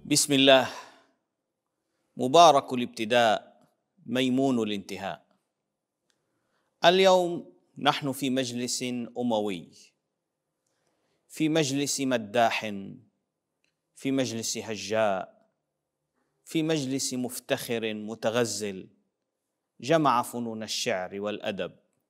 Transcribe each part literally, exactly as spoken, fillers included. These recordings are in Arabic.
بسم الله. مبارك الابتداء ميمون الانتهاء. اليوم نحن في مجلس أموي، في مجلس مداح، في مجلس هجاء، في مجلس مفتخر متغزل جمع فنون الشعر والأدب،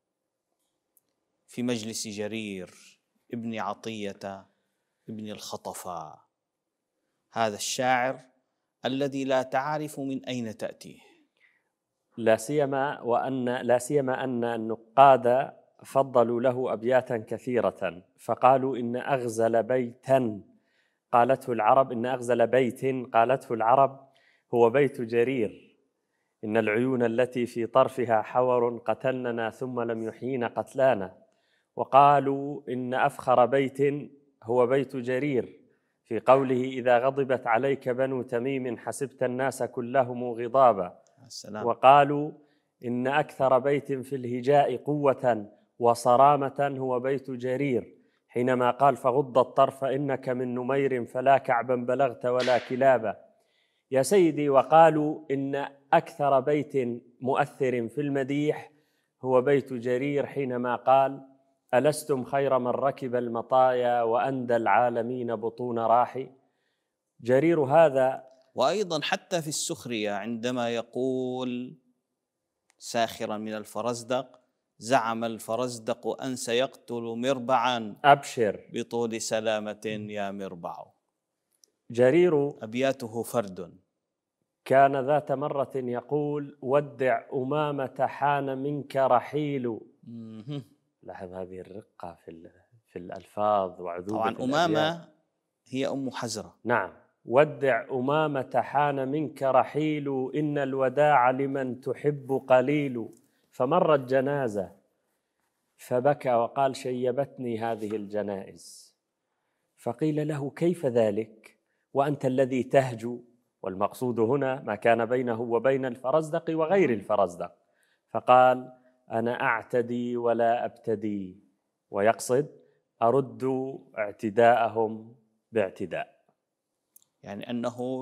في مجلس جرير ابن عطية ابن الخطفاء، هذا الشاعر الذي لا تعرف من أين تأتيه. لا سيما وأن لا سيما أن النقاد فضلوا له أبياتا كثيرة، فقالوا إن أغزل بيتا قالته العرب إن أغزل بيت قالته العرب هو بيت جرير. إن العيون التي في طرفها حور قتلننا ثم لم يحيين قتلانا. وقالوا إن أفخر بيت هو بيت جرير في قوله إذا غضبت عليك بنو تميم حسبت الناس كلهم غضابا. السلام. وقالوا إن أكثر بيت في الهجاء قوة وصرامة هو بيت جرير حينما قال فغض الطرف إنك من نمير فلا كعبا بلغت ولا كلابا. يا سيدي، وقالوا إن أكثر بيت مؤثر في المديح هو بيت جرير حينما قال ألستم خير من ركب المطايا وأندى العالمين بطون راحي. جرير هذا. وأيضا حتى في السخرية عندما يقول ساخرا من الفرزدق زعم الفرزدق أن سيقتل مربعا أبشر بطول سلامة يا مربع. جرير أبياته فرد. كان ذات مرة يقول ودع أمامة حان منك رحيل. لاحظ هذه الرقة في في الألفاظ وعذوبة طبعا الأبيات. أمامة هي أم حزرة. نعم. ودع أمامة حان منك رحيل إن الوداع لمن تحب قليل. فمرت جنازة فبكى وقال شيبتني هذه الجنائز. فقيل له كيف ذلك وأنت الذي تهجو؟ والمقصود هنا ما كان بينه وبين الفرزدق وغير الفرزدق. فقال أنا أعتدي ولا أبتدي، ويقصد أرد اعتداءهم باعتداء، يعني أنه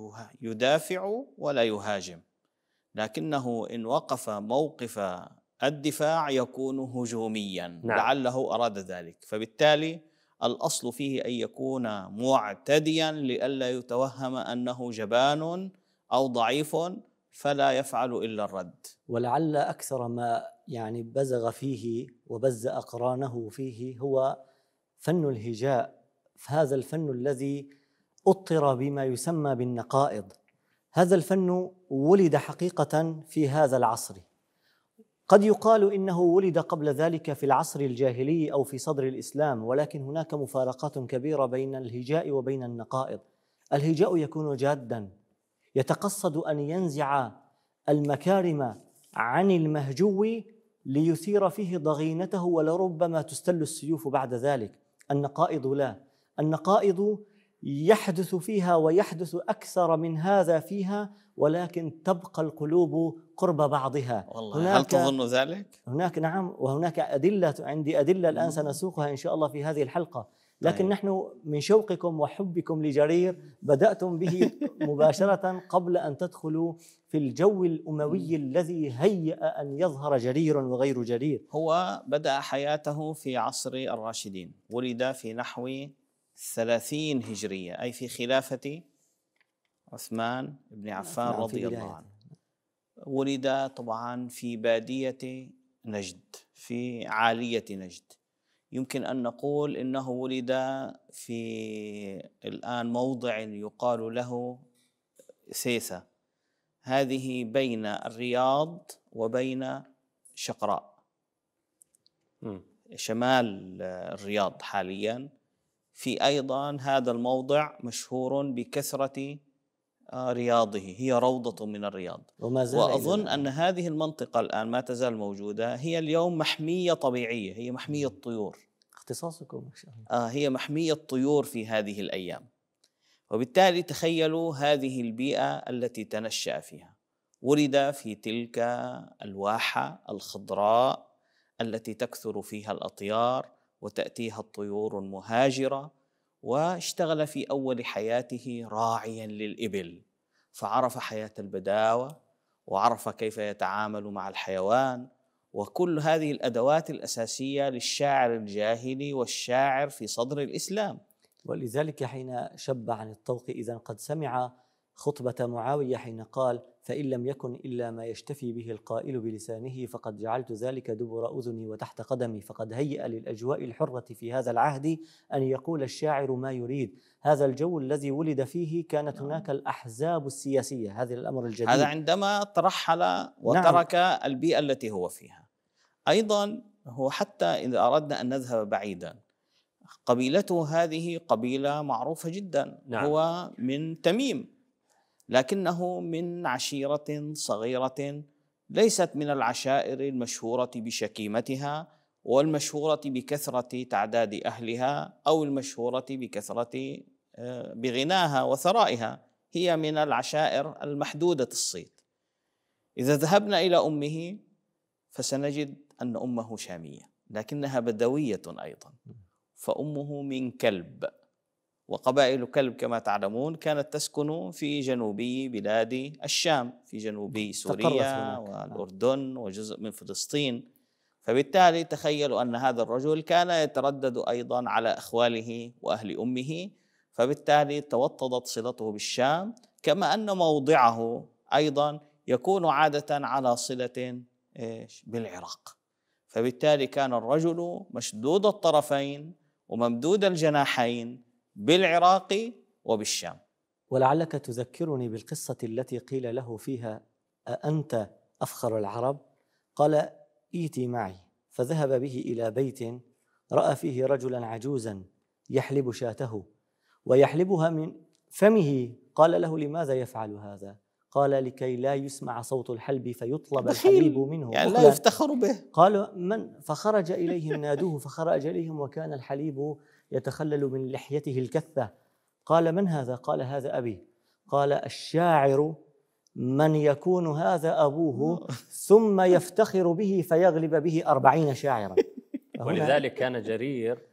يدافع ولا يهاجم، لكنه إن وقف موقف الدفاع يكون هجوميا. نعم. لعله أراد ذلك، فبالتالي الأصل فيه أن يكون معتديا لئلا يتوهم أنه جبان أو ضعيف فلا يفعل إلا الرد. ولعل أكثر ما يعني بزغ فيه وبز أقرانه فيه هو فن الهجاء، هذا الفن الذي أطر بما يسمى بالنقائض. هذا الفن ولد حقيقة في هذا العصر، قد يقال إنه ولد قبل ذلك في العصر الجاهلي أو في صدر الإسلام، ولكن هناك مفارقات كبيرة بين الهجاء وبين النقائض. الهجاء يكون جاداً، يتقصد أن ينزع المكارم عن المهجو ليثير فيه ضغينته ولربما تستل السيوف بعد ذلك. النقائض لا، النقائض يحدث فيها ويحدث أكثر من هذا فيها، ولكن تبقى القلوب قرب بعضها. والله هل تظن ذلك؟ هناك نعم، وهناك أدلة، عندي أدلة الآن سنسوقها إن شاء الله في هذه الحلقة. لكن طيب. نحن من شوقكم وحبكم لجرير بدأتم به مباشرة قبل أن تدخلوا في الجو الأموي الذي هيأ أن يظهر جرير وغير جرير. هو بدأ حياته في عصر الراشدين، ولد في نحو ثلاثين هجرية، أي في خلافة عثمان بن عفان نعم رضي الله عنه. ولد طبعا في بادية نجد، في عالية نجد. يمكن أن نقول إنه ولد في الآن موضع يقال له سيسة، هذه بين الرياض وبين شقراء، م. شمال الرياض حاليا. في أيضا هذا الموضع مشهور بكثرة رياضه، هي روضة من الرياض. وأظن أن هذه المنطقة الآن ما تزال موجودة، هي اليوم محمية طبيعية، هي محمية طيور. اختصاصكم إن شاء الله. آه هي محمية طيور في هذه الأيام. وبالتالي تخيلوا هذه البيئة التي تنشأ فيها. ولد في تلك الواحة الخضراء التي تكثر فيها الأطيار وتأتيها الطيور المهاجرة، واشتغل في أول حياته راعيا للإبل، فعرف حياة البداوة وعرف كيف يتعامل مع الحيوان، وكل هذه الأدوات الأساسية للشاعر الجاهلي والشاعر في صدر الإسلام. ولذلك حين شب عن الطوق إذا قد سمع خطبة معاوية حين قال: فإن لم يكن إلا ما يشتفي به القائل بلسانه فقد جعلت ذلك دبر أذني وتحت قدمي، فقد هيأ للأجواء الحرة في هذا العهد أن يقول الشاعر ما يريد. هذا الجو الذي ولد فيه كانت هناك الأحزاب السياسية، هذا الأمر الجديد. هذا عندما ترحل وترك نعم. البيئة التي هو فيها. أيضا هو حتى إذا أردنا أن نذهب بعيدا، قبيلته هذه قبيلة معروفة جدا، نعم. هو من تميم، لكنه من عشيرة صغيرة ليست من العشائر المشهورة بشكيمتها والمشهورة بكثرة تعداد أهلها أو المشهورة بكثرة بغناها وثرائها، هي من العشائر المحدودة الصيت. إذا ذهبنا إلى أمه فسنجد أن أمه شامية لكنها بدوية أيضا، فأمه من كلب، وقبائل كلب كما تعلمون كانت تسكن في جنوبي بلاد الشام، في جنوبي سوريا والأردن وجزء من فلسطين. فبالتالي تخيلوا أن هذا الرجل كان يتردد أيضا على أخواله وأهل أمه، فبالتالي توطدت صلته بالشام، كما أن موضعه أيضا يكون عادة على صلة بالعراق. فبالتالي كان الرجل مشدود الطرفين وممدود الجناحين بالعراق وبالشام. ولعلك تذكرني بالقصة التي قيل له فيها: أأنت أفخر العرب؟ قال: إيتي معي. فذهب به إلى بيت رأى فيه رجلا عجوزا يحلب شاته ويحلبها من فمه. قال له: لماذا يفعل هذا؟ قال: لكي لا يسمع صوت الحلب فيطلب الحليب منه، يعني لا يفتخر به. قالوا: من؟ فخرج إليهم نادوه فخرج إليهم وكان الحليب يتخلل من لحيته الكثة. قال: من هذا؟ قال: هذا أبي. قال: الشاعر من يكون هذا أبوه ثم يفتخر به فيغلب به أربعين شاعرا. ولذلك كان جرير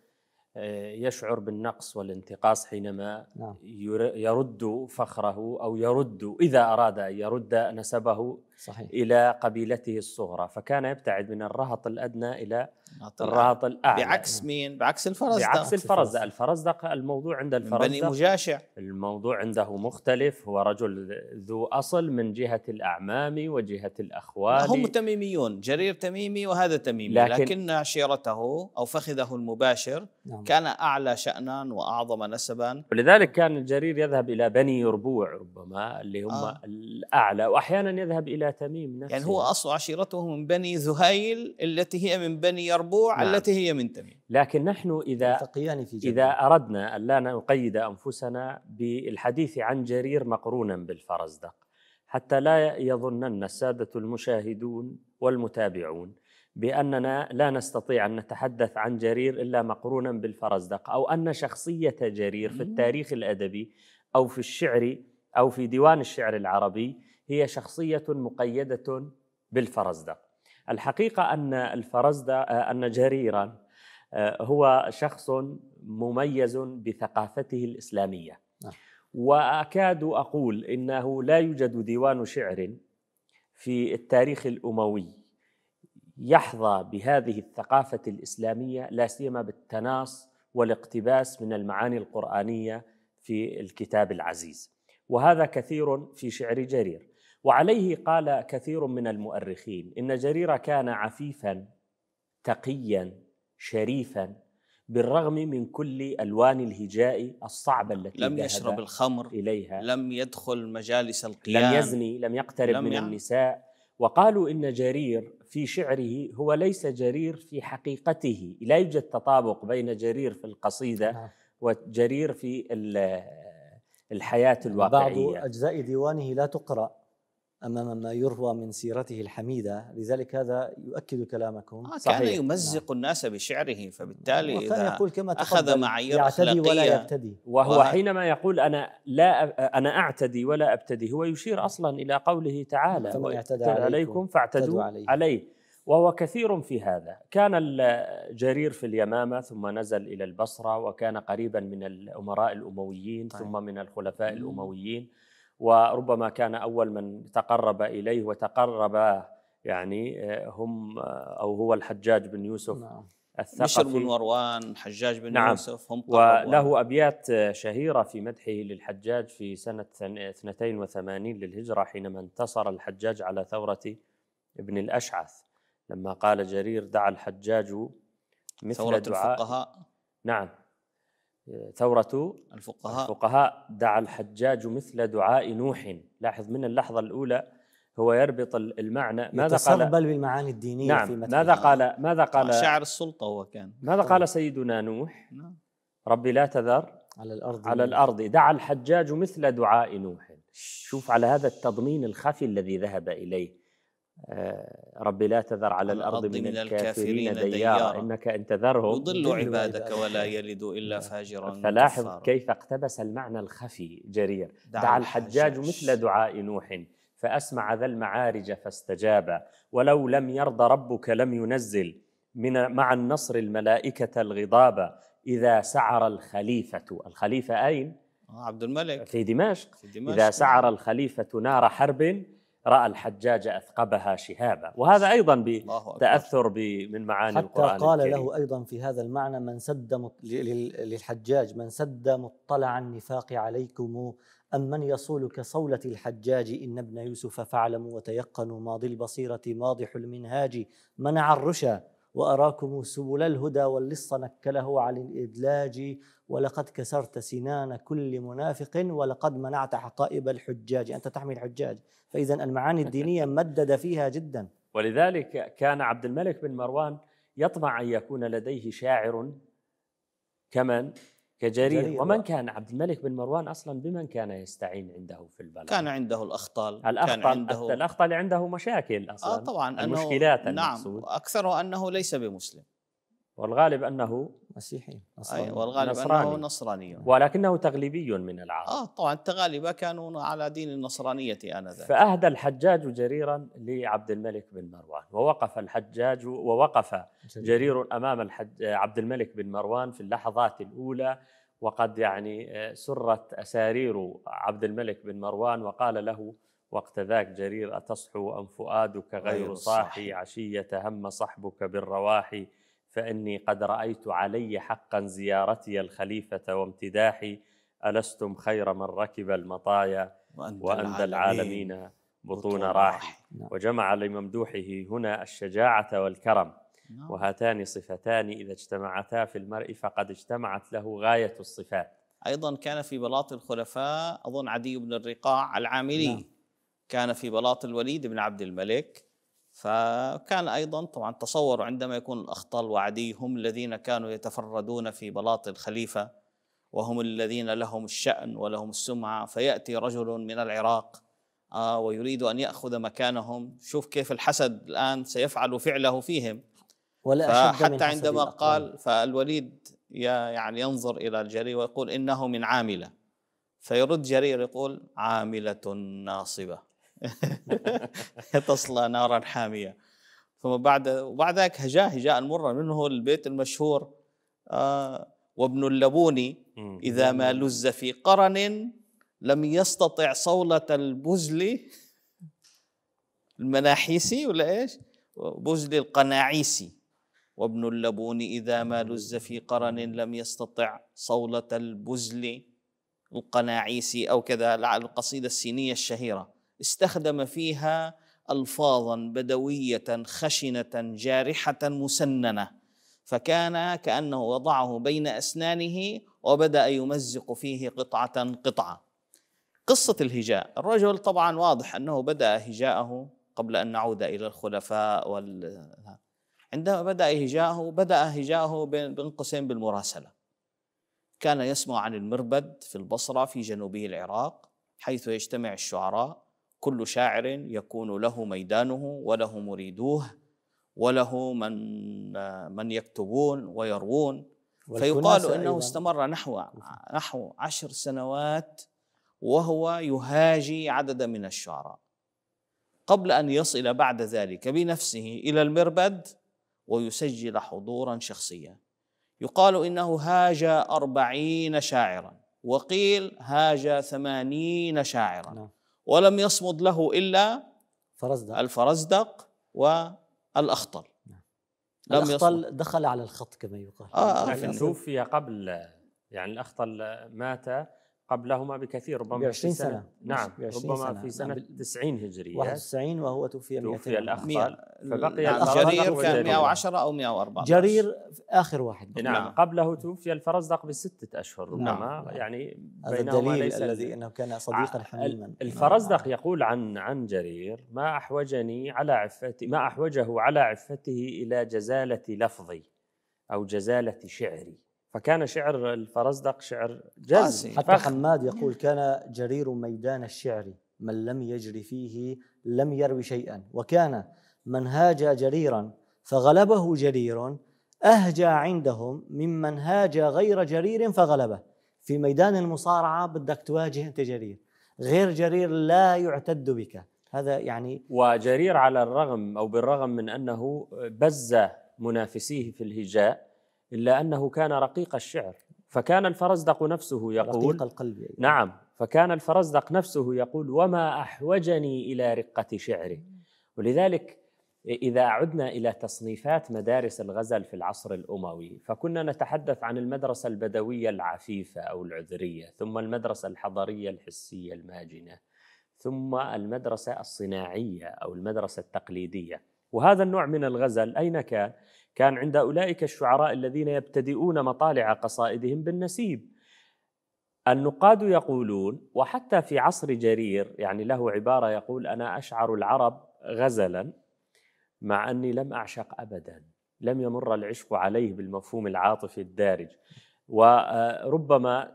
يشعر بالنقص والانتقاص حينما يرد فخره أو يرد إذا أراد أن يرد نسبه صحيح. إلى قبيلته الصغرى، فكان يبتعد من الرهط الأدنى إلى الرهط الأعلى. بعكس مين؟ بعكس الفرزدق. بعكس الفرزدق. الفرزدق الموضوع عند الفرزدق بني مجاشع، الموضوع عنده مختلف، هو رجل ذو أصل من جهة الأعمام وجهة الأخوال. هم تميميون، جرير تميمي وهذا تميمي، لكن, لكن عشيرته أو فخذه المباشر نعم. كان أعلى شأنا وأعظم نسبا. ولذلك كان جرير يذهب إلى بني يربوع ربما اللي هم آه. الأعلى، وأحيانا يذهب إلى تميم نفسه. يعني هو أصل عشيرته من بني ذهيل التي هي من بني يربوع نعم. التي هي من تميم. لكن نحن إذا إذا أردنا أن لا نقيد أنفسنا بالحديث عن جرير مقرونا بالفرزدق، حتى لا يظنن السادة المشاهدون والمتابعون بأننا لا نستطيع أن نتحدث عن جرير إلا مقرونا بالفرزدق، أو أن شخصية جرير في التاريخ الأدبي أو في الشعر أو في ديوان الشعر العربي هي شخصية مقيدة بالفرزدق. الحقيقة أن الفرزدق أن جريرا هو شخص مميز بثقافته الإسلامية، وأكاد أقول إنه لا يوجد ديوان شعر في التاريخ الأموي يحظى بهذه الثقافة الإسلامية، لا سيما بالتناص والاقتباس من المعاني القرآنية في الكتاب العزيز، وهذا كثير في شعر جرير. وعليه قال كثير من المؤرخين إن جرير كان عفيفا تقيا شريفا بالرغم من كل ألوان الهجاء الصعبة التي لم يشرب الخمر إليها، لم يدخل مجالس القيام، لم يزني، لم يقترب لم من يعني. النساء. وقالوا إن جرير في شعره هو ليس جرير في حقيقته، لا يوجد تطابق بين جرير في القصيدة وجرير في الحياة الواقعية. بعض أجزاء ديوانه لا تقرأ أمام ما يروى من سيرته الحميدة، لذلك هذا يؤكد كلامكم. آه كان يمزق نعم. الناس بشعره، فبالتالي إذا يقول كما أخذ معايير أخلاقية ولا يبتدي. وهو وه... حينما يقول أنا لا أنا أعتدي ولا أبتدي، هو يشير أصلا إلى قوله تعالى: فمن اعتدى عليكم فاعتدوا عليه. عليه. وهو كثير في هذا. كان الجرير في اليمامة ثم نزل إلى البصرة، وكان قريبا من الأمراء الأمويين طيب. ثم من الخلفاء مم. الأمويين، وربما كان أول من تقرب إليه وتقرب يعني هم أو هو الحجاج بن يوسف نعم. الثقفي. بشر بن مروان، حجاج بن نعم. يوسف، هم قربوا. وله أبيات شهيرة في مدحه للحجاج في سنة اثنتين وثمانين للهجرة حينما انتصر الحجاج على ثورة ابن الأشعث، لما قال جرير: دعا الحجاج مثل ثورة دعاء الفقهاء. نعم، ثورة الفقهاء. الفقهاء دعا الحجاج مثل دعاء نوح. لاحظ من اللحظة الأولى هو يربط المعنى. ماذا قال؟ يتسربل بالمعاني الدينية. نعم. في ماذا قال؟ ماذا قال؟ شاعر السلطة هو كان. ماذا قال سيدنا نوح؟ نعم. ربي لا تذر على الأرض على الأرض. دعا الحجاج مثل دعاء نوح. شوف على هذا التضمين الخفي الذي ذهب إليه. ربي لا تذر على الأرض من الكافرين ديارا إنك إن تذرهم يضل عبادك ولا يلد إلا فاجرا. فلاحظ كيف اقتبس المعنى الخفي جرير. دعا الحجاج مثل دعاء نوح فأسمع ذا المعارج فاستجاب، ولو لم يرضى ربك لم ينزل من مع النصر الملائكة الغضاب، إذا سعر الخليفة. الخليفة أين؟ عبد الملك في دمشق. في دمشق. إذا سعر الخليفة نار حرب رأى الحجاج أثقبها شهابا. وهذا أيضا بتأثر من معاني القرآن حتى قال الكريم. له أيضا في هذا المعنى: من سد مط... للحجاج: من سد مطلع النفاق عليكم أم من يصولك صولة الحجاج، إن ابن يوسف فاعلموا وتيقنوا ماضي البصيرة ماضح المنهاج، منع الرشا وأراكم سبل الهدى واللص نكله على الإدلاج، ولقد كسرت سنان كل منافق ولقد منعت حقائب الحجاج. أنت تحمي الحجاج. فإذا المعاني الدينية مدد فيها جدا. ولذلك كان عبد الملك بن مروان يطمع أن يكون لديه شاعر كمن كجرير. جرير. ومن كان عبد الملك بن مروان أصلا بمن كان يستعين عنده في البلد؟ كان عنده الأخطال. الأخطل كان عنده الأخطل عنده مشاكل أصلا. آه طبعا المشكلات أنه المقصود. نعم، أكثر أنه ليس بمسلم، والغالب أنه مسيحي نصراني. والغالب نصراني. أنه نصراني، ولكنه تغليبي من العرب. آه طبعا التغالبة كانوا على دين النصرانية آنذاك. فأهدى الحجاج جريرا لعبد الملك بن مروان، ووقف الحجاج ووقف جرير أمام الحج عبد الملك بن مروان في اللحظات الأولى، وقد يعني سرت أسارير عبد الملك بن مروان، وقال له وقت ذاك جرير: أتصحو أم فؤادك غير صاحي، عشية هم صحبك بالرواحي، فإني قد رأيت علي حقا زيارتي الخليفة وامتداحي، ألستم خير من ركب المطايا وأندى العالمين بطون راحي. وجمع لممدوحه هنا الشجاعة والكرم، وهاتان صفتان إذا اجتمعتا في المرء فقد اجتمعت له غاية الصفات. أيضا كان في بلاط الخلفاء أظن عدي بن الرقاع العاملي. نعم. كان في بلاط الوليد بن عبد الملك. فكان أيضا طبعا تصوروا عندما يكون الأخطل وعدي هم الذين كانوا يتفردون في بلاط الخليفة، وهم الذين لهم الشأن ولهم السمعة، فيأتي رجل من العراق آه ويريد أن يأخذ مكانهم. شوف كيف الحسد الآن سيفعل فعله فيهم. ولا فحتى عندما قال فالوليد يعني ينظر إلى الجرير ويقول: إنه من عاملة. فيرد جرير يقول: عاملة ناصبة تصلى نارا حامية. ثم بعد وبعد ذلك هجاه هجاء مرا، منه البيت المشهور: آه وابن اللبون إذا ما لز في قرن لم يستطع صولة البزل المناحيسي ولا إيش بزل القناعيسي. وابن اللبون إذا ما لز في قرن لم يستطع صولة البزل القناعيسي، أو كذا القصيدة السينية الشهيرة. استخدم فيها ألفاظا بدوية خشنة جارحة مسننة، فكان كأنه وضعه بين أسنانه وبدأ يمزق فيه قطعة قطعة. قصة الهجاء، الرجل طبعا واضح أنه بدأ هجاءه قبل أن نعود إلى الخلفاء وال... عندما بدأ هجاءه بدأ هجاءه بين قوسين بالمراسلة. كان يسمع عن المربد في البصرة في جنوبي العراق، حيث يجتمع الشعراء، كل شاعر يكون له ميدانه وله مريدوه وله من من يكتبون ويروون. فيقال انه استمر نحو نحو عشر سنوات وهو يهاجي عددا من الشعراء. قبل أن يصل بعد ذلك بنفسه إلى المربد ويسجل حضورا شخصيا. يقال إنه هاج أربعين شاعرا، وقيل هاج ثمانين شاعرا، نعم. ولم يصمد له إلا فرزدق الفرزدق والأخطل. نعم. لم الأخطل يصمد. دخل على الخط كما يقال. آه آه لكن توفي قبل، يعني الأخطل مات قبلهما بكثير، ربما بعشرين سنة, سنة. نعم بعشرين ربما سنة. في سنة نعم. تسعين هجرية واحد وتسعين وهو توفي توفي مئتين. الأخطل، فبقي نعم. الفرزدق جرير كان وجرير. مئة وعشرة أو مئة وأربعة عشر. جرير آخر واحد. نعم. نعم. قبله توفي الفرزدق بستة أشهر ربما. نعم. يعني هذا بينهما الدليل ليس الذي أنه كان صديقا ع- حميما. الفرزدق يقول عن عن جرير: ما أحوجني على عفتي ما أحوجه على عفته إلى جزالة لفظي أو جزالة شعري. فكان شعر الفرزدق شعر جاز. حتى حماد يقول: كان جرير ميدان الشعر، من لم يجري فيه لم يروي شيئا، وكان من هاج جريرا فغلبه جرير أهجى عندهم ممن هاج غير جرير فغلبه. في ميدان المصارعة بدك تواجه أنت جرير، غير جرير لا يعتد بك. هذا يعني. وجرير على الرغم أو بالرغم من أنه بز منافسيه في الهجاء، إلا أنه كان رقيق الشعر، فكان الفرزدق نفسه يقول رقيق القلب يعني. نعم، فكان الفرزدق نفسه يقول: وما أحوجني إلى رقة شعره. ولذلك إذا عدنا إلى تصنيفات مدارس الغزل في العصر الأموي، فكنا نتحدث عن المدرسة البدوية العفيفة أو العذرية، ثم المدرسة الحضرية الحسية الماجنة، ثم المدرسة الصناعية أو المدرسة التقليدية. وهذا النوع من الغزل أين كان؟ كان عند أولئك الشعراء الذين يبتدئون مطالع قصائدهم بالنسيب. النقاد يقولون، وحتى في عصر جرير يعني له عبارة يقول: أنا أشعر العرب غزلا مع أني لم أعشق أبدا، لم يمر العشق عليه بالمفهوم العاطفي الدارج. وربما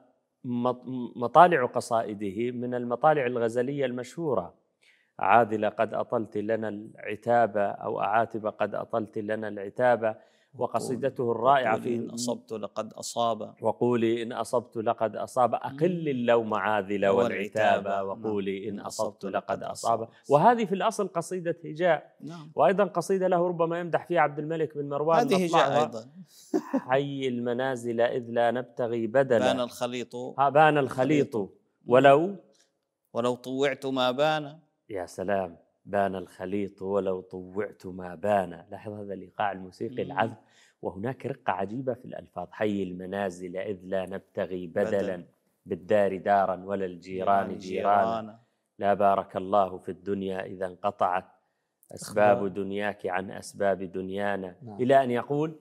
مطالع قصائده من المطالع الغزلية المشهورة: عاذل قد أطلت لنا العتاب، أو أعاتب قد أطلت لنا العتاب. وقصيدته الرائعة في إن أصبت لقد أصاب، وقولي إن أصبت لقد أصاب، أقل اللوم عاذل والعتاب، وقولي إن أصبت لقد أصاب. وهذه في الأصل قصيدة هجاء. نعم. وأيضا قصيدة له ربما يمدح فيها عبد الملك بن مروان: هذه هجاء أيضا. حي المنازل إذ لا نبتغي بدلا، بان الخليط ها بان الخليط ولو ولو طوعت ما بان. يا سلام، بان الخليط ولو طوعت ما بان. لاحظ هذا الإيقاع الموسيقي العذب. وهناك رقة عجيبة في الألفاظ: حي المنازل إذ لا نبتغي بدلا، بدل. بالدار دارا ولا الجيران جيرانا، لا بارك الله في الدنيا إذا انقطعت أسباب دنياك عن أسباب دنيانا. نعم. إلى أن يقول: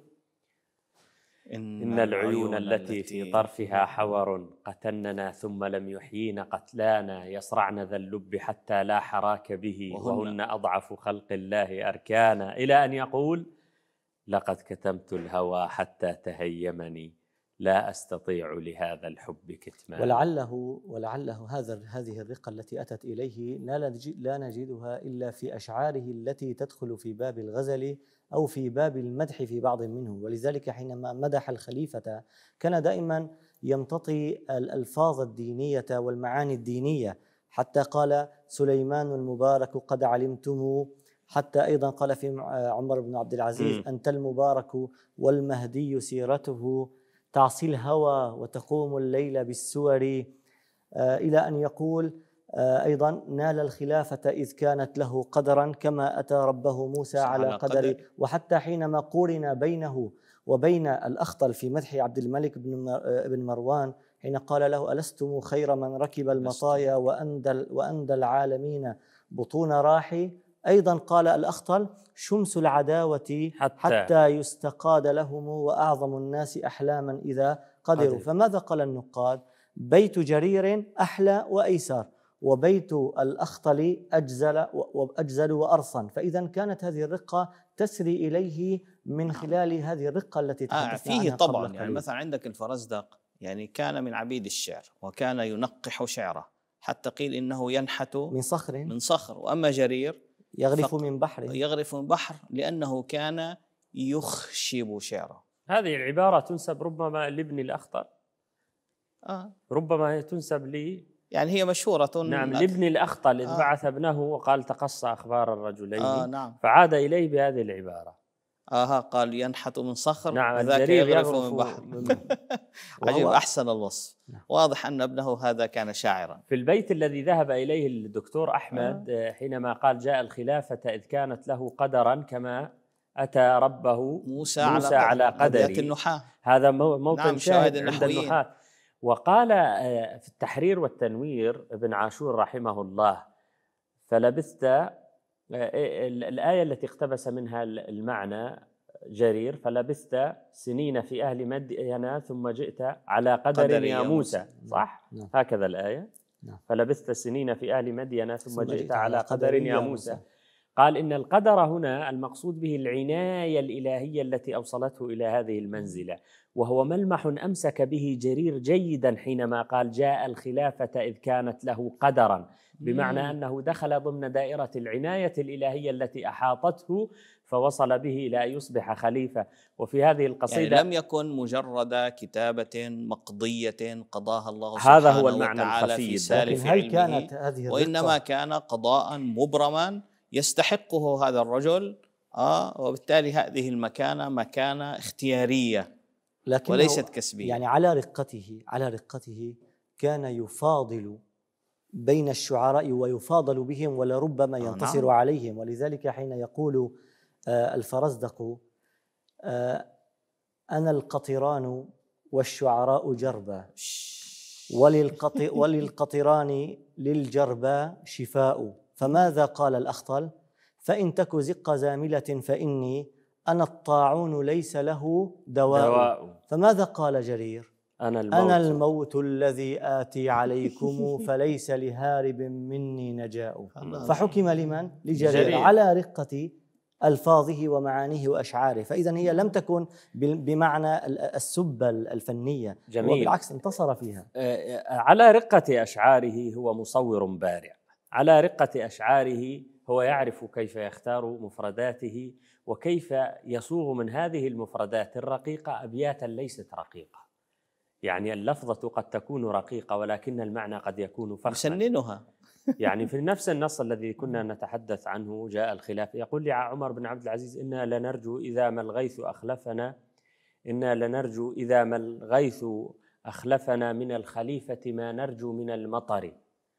إن, إن العيون التي في طرفها حور قتلننا ثم لم يحيين قتلانا، يصرعن ذا اللب حتى لا حراك به، وهن أضعف خلق الله أركانا. إلى أن يقول: لقد كتمت الهوى حتى تهيمني، لا أستطيع لهذا الحب كتمانا. ولعله ولعله هذا هذه الرقة التي أتت إليه لا نجدها إلا في أشعاره التي تدخل في باب الغزل أو في باب المدح في بعض منه. ولذلك حينما مدح الخليفة كان دائما يمتطي الألفاظ الدينية والمعاني الدينية، حتى قال: سليمان المبارك قد علمتم، حتى أيضا قال في عمر بن عبد العزيز: م. أنت المبارك والمهدي سيرته، تعصي الهوى وتقوم الليل بالسور، آه إلى أن يقول آه أيضا: نال الخلافة إذ كانت له قدرا كما أتى ربه موسى على, على قدر. قدر. وحتى حينما قورن بينه وبين الأخطل في مدح عبد الملك بن مروان حين قال له: ألستم خير من ركب المطايا وأندى, وأندى العالمين بطون راحي، أيضا قال الأخطل: شمس العداوة حتى, حتى يستقاد لهم، وأعظم الناس أحلاما إذا قدروا. قدر. فماذا قال النقاد؟ بيت جرير أحلى وأيسر، وبيت الأخطل أجزل وأجزل وأرصن. فإذا كانت هذه الرقة تسري إليه من خلال هذه الرقة التي تحدثنا آه فيه عنها طبعا قبل يعني مثلا عندك الفرزدق يعني كان من عبيد الشعر، وكان ينقح شعره، حتى قيل إنه ينحت من صخر من صخر. وأما جرير يغرف من بحر يغرف من بحر لأنه كان يخشب شعره. هذه العبارة تنسب ربما لابن الأخطل، آه. ربما تنسب لي يعني هي مشهورة. نعم، لابن الأخطل إذ آه. بعث ابنه وقال تقصى أخبار الرجلين آه نعم. فعاد إليه بهذه العبارة. آها قال ينحت من صخر نعم، وذاك الجرير يغرف يغرف من بحر. من عجيب، أحسن الوصف. نعم. واضح أن ابنه هذا كان شاعرا. في البيت الذي ذهب إليه الدكتور أحمد آه. حينما قال جاء الخلافة إذ كانت له قدرا كما أتى ربه موسى, موسى على, على قدر النحاة. هذا موطن نعم، شاهد شاهد عند النحاة. وقال في التحرير والتنوير ابن عاشور رحمه الله: فلبثت، الآية التي اقتبس منها المعنى جرير، فلبثت سنين في أهل مدين ثم جئت على قدر, قدر يا موسى, موسى. صح؟ نعم. هكذا الآية. نعم. فلبثت سنين في أهل مدين ثم, ثم جئت على قدر يا موسى. قال إن القدر هنا المقصود به العناية الإلهية التي أوصلته إلى هذه المنزلة، وهو ملمح أمسك به جرير جيدا حينما قال جاء الخلافة إذ كانت له قدرا، بمعنى أنه دخل ضمن دائرة العناية الإلهية التي أحاطته فوصل به إلى أن يصبح خليفة. وفي هذه القصيدة يعني لم يكن مجرد كتابة مقضية قضاها الله سبحانه هذا هو المعنى وتعالى الخفي. في سالف هل كانت هذه وإنما كان قضاء مبرما يستحقه هذا الرجل، آه وبالتالي هذه المكانة مكانة اختيارية وليست كسبية. يعني على رقته على رقته كان يفاضل بين الشعراء ويفاضل بهم ولربما ينتصر آه نعم. عليهم. ولذلك حين يقول آه الفرزدق آه أنا القطران والشعراء جربا وللقط وللقطران للجربا شفاء، فماذا قال الأخطل؟ فإن تك زق زاملة فإني أنا الطاعون ليس له دواء, دواء. فماذا قال جرير؟ أنا الموت, أنا الموت الذي آتي عليكم فليس لهارب مني نجاء. فحكم لمن؟ لجرير جرير. على رقة ألفاظه ومعانيه وأشعاره. فإذا هي لم تكن بمعنى السبة الفنية، وبالعكس انتصر فيها. على رقة أشعاره هو مصور بارع، على رقة أشعاره هو يعرف كيف يختار مفرداته وكيف يصوغ من هذه المفردات الرقيقة أبياتا ليست رقيقة. يعني اللفظة قد تكون رقيقة ولكن المعنى قد يكون فخما يسننها. يعني في نفس النص الذي كنا نتحدث عنه جاء الخلاف، يقول لي عمر بن عبد العزيز: إنا لنرجو إذا ما الغيث أخلفنا إنا لنرجو إذا ما الغيث أخلفنا من الخليفة ما نرجو من المطر.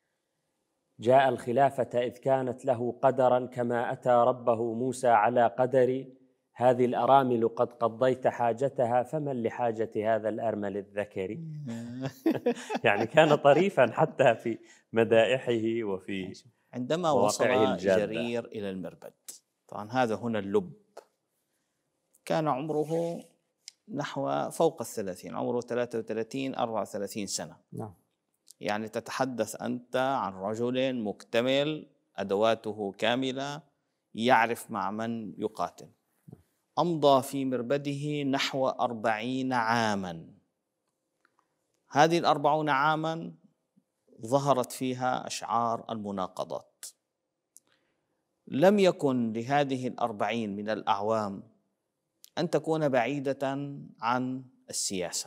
جاء الخلافة إذ كانت له قدرا كما أتى ربه موسى على قدر. هذه الأرامل قد قضيت حاجتها فمن لحاجة هذا الأرمل الذكري. يعني كان طريفا حتى في مدائحه وفي عندما وصل جرير إلى المربد. طبعا هذا هنا اللب. كان عمره نحو فوق الثلاثين، عمره ثلاثة وثلاثين أربعة وثلاثين سنة. نعم. يعني تتحدث أنت عن رجل مكتمل، أدواته كاملة، يعرف مع من يقاتل. أمضى في مربده نحو أربعين عاما. هذه الأربعون عاما ظهرت فيها أشعار المناقضات. لم يكن لهذه الأربعين من الأعوام أن تكون بعيدة عن السياسة.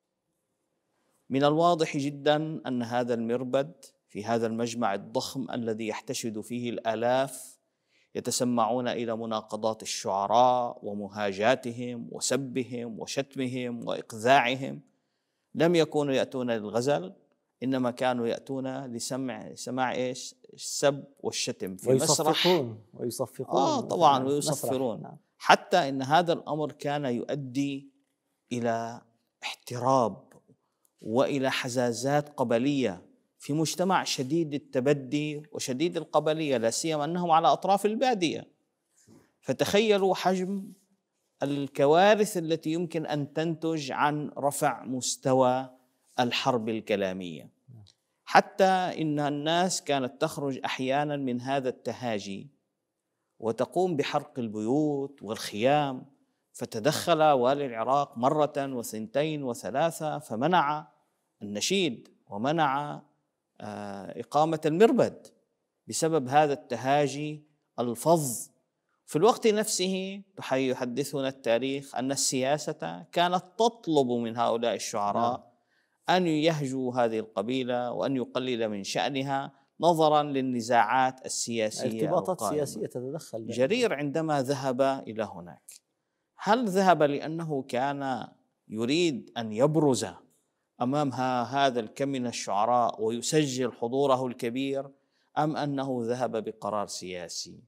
من الواضح جدا أن هذا المربد في هذا المجمع الضخم الذي يحتشد فيه الآلاف يتسمعون إلى مناقضات الشعراء ومهاجاتهم وسبهم وشتمهم وإقذاعهم، لم يكونوا يأتون للغزل، إنما كانوا يأتون لسمع سماع إيش؟ السب والشتم في مسرح. ويصفقون آه طبعا ويصفرون. نعم. حتى إن هذا الأمر كان يؤدي إلى احتراب وإلى حزازات قبلية في مجتمع شديد التبدي وشديد القبلية، لا سيما أنهم على أطراف البادية. فتخيلوا حجم الكوارث التي يمكن أن تنتج عن رفع مستوى الحرب الكلامية. حتى إن الناس كانت تخرج أحيانا من هذا التهاجي وتقوم بحرق البيوت والخيام، فتدخل والي العراق مرة وثنتين وثلاثة فمنع النشيد ومنع إقامة المربد بسبب هذا التهاجي الفظ. في الوقت نفسه يحدثنا التاريخ أن السياسة كانت تطلب من هؤلاء الشعراء أن يهجو هذه القبيلة وأن يقلل من شأنها نظرا للنزاعات السياسية ارتباطات القائمة. سياسية تتدخل دائما. جرير عندما ذهب إلى هناك، هل ذهب لأنه كان يريد أن يبرز أمام هذا الكم من الشعراء ويسجل حضوره الكبير، أم أنه ذهب بقرار سياسي؟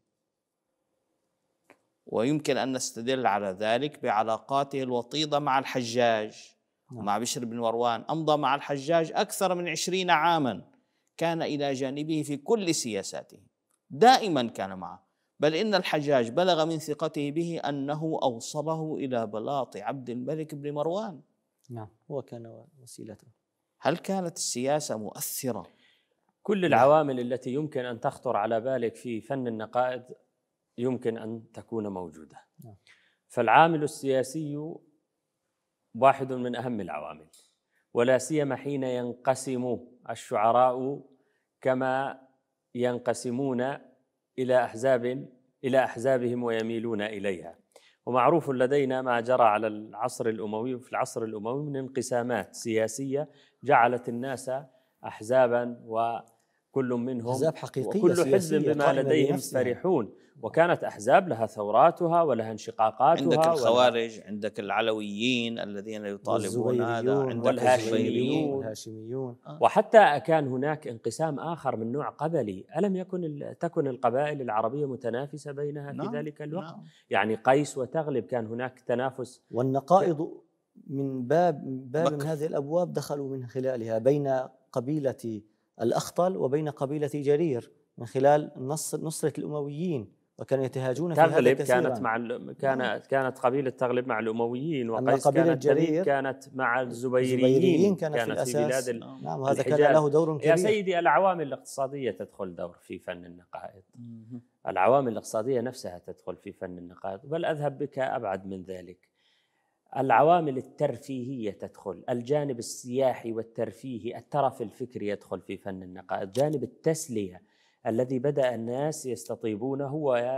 ويمكن أن نستدل على ذلك بعلاقاته الوطيدة مع الحجاج ومع بشر بن مروان. أمضى مع الحجاج أكثر من عشرين عاما، كان إلى جانبه في كل سياساته، دائما كان معه، بل إن الحجاج بلغ من ثقته به أنه أوصله إلى بلاط عبد الملك بن مروان. نعم، هو كان وسيلته. هل كانت السياسة مؤثرة؟ كل العوامل التي يمكن أن تخطر على بالك في فن النقائض يمكن أن تكون موجودة. نعم. فالعامل السياسي واحد من أهم العوامل، ولا سيما حين ينقسم الشعراء كما ينقسمون إلى أحزاب إلى أحزابهم ويميلون إليها. ومعروف لدينا ما جرى على العصر الأموي وفي العصر الأموي من انقسامات سياسية جعلت الناس أحزابا، وكل منهم أحزاب حقيقية وكل حزب بما لديهم فرحون، وكانت أحزاب لها ثوراتها ولها انشقاقاتها. عندك الخوارج، عندك العلويين الذين يطالبون هذا، عندك والهاشميين والهاشميون. وحتى كان هناك انقسام آخر من نوع قبلي. ألم يكن تكن القبائل العربية متنافسة بينها نعم. في ذلك الوقت؟ نعم. يعني قيس وتغلب كان هناك تنافس. والنقائض من باب باب من بكر. هذه الأبواب دخلوا من خلالها بين قبيلة الأخطل وبين قبيلة جرير من خلال نص نصرة الأمويين، وكانوا يتهاجون في هذا تغلب كثيرا. كانت مع ال... كانت كانت قبيلة تغلب مع الأمويين، وقيس قبيلة كانت جرير كانت مع الزبيريين, الزبيريين كانت, كانت في, في الأساس. بلاد نعم، وهذا الحجاز. كان له دور كبير. يا سيدي، العوامل الاقتصادية تدخل دور في فن النقائض. العوامل الاقتصادية نفسها تدخل في فن النقائض، بل أذهب بك أبعد من ذلك. العوامل الترفيهية تدخل، الجانب السياحي والترفيهي، الترف الفكري يدخل في فن النقائض، جانب التسلية الذي بدأ الناس يستطيبونه